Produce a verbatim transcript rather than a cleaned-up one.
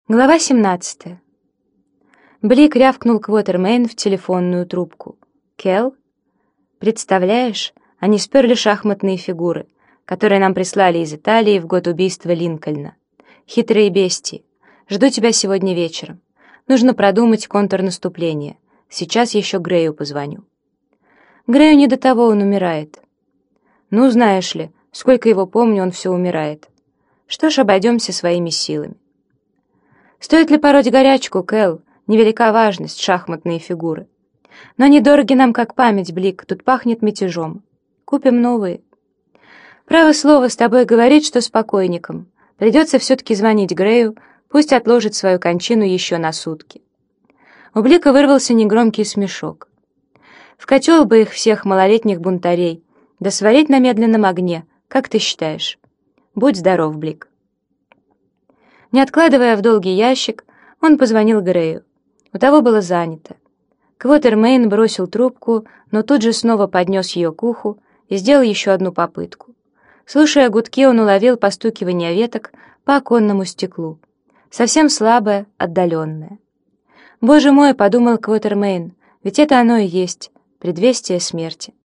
Глава семнадцатая. Блик рявкнул Квотермейн в телефонную трубку. «Келл? Представляешь, они сперли шахматные фигуры, которые нам прислали из Италии в год убийства Линкольна. Хитрые бестии. Жду тебя сегодня вечером. Нужно продумать контрнаступление. Сейчас еще Грею позвоню». Грею не до того, он умирает. Ну, знаешь ли, сколько его помню, он все умирает. Что ж, обойдемся своими силами. Стоит ли пороть горячку, Кэл? Невелика важность, шахматные фигуры. Но недороги нам, как память, Блик, тут пахнет мятежом. Купим новые. Право слово с тобой говорит, что с покойником. Придется все-таки звонить Грею, пусть отложит свою кончину еще на сутки. У Блика вырвался негромкий смешок. В котел бы их всех малолетних бунтарей, да сварить на медленном огне, как ты считаешь? Будь здоров, Блик. Не откладывая в долгий ящик, он позвонил Грею. У того было занято. Квотермейн бросил трубку, но тут же снова поднес ее к уху и сделал еще одну попытку. Слушая гудки, он уловил постукивание веток по оконному стеклу. Совсем слабое, отдаленное. «Боже мой», — подумал Квотермейн, — «ведь это оно и есть, предвестие смерти».